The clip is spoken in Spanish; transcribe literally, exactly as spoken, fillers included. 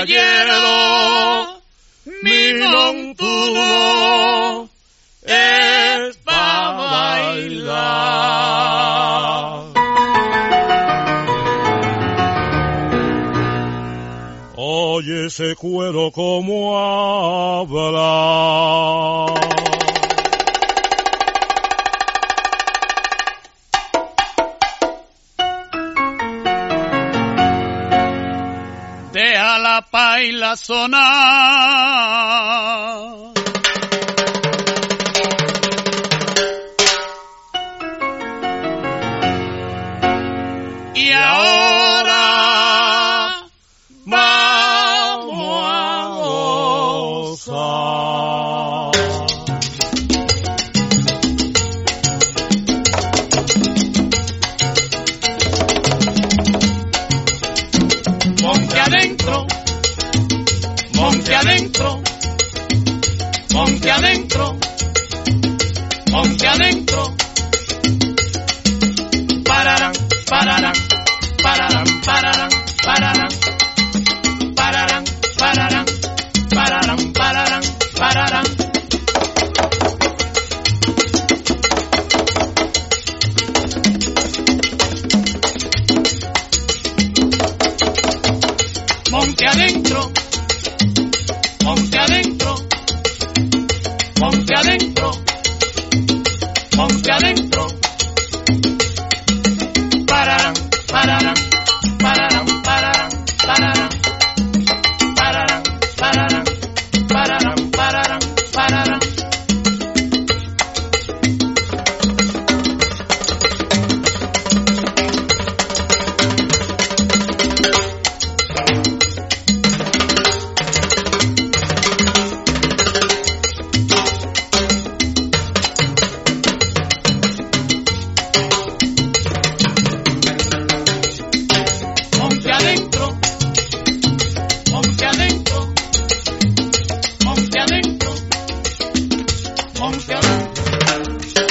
caballero, mi montuno es pa' bailar. Oye ese cuero como habla. Deja la paila sonar. Y ahora vamos a gozar. Monte adentro, monte adentro, monte adentro, monte adentro. Pararán, pararán, pararán, pararán, pararán, pararán, pararán, pararán, pararán, pararán. Monte adentro, monte adentro, monte adentro, monte adentro. Pararán, pararán, pararán, pararán, pararán, pararán, pararán, pararán, pararán, pararán. Monte adentro, monte adentro, monte adentro, monte adentro.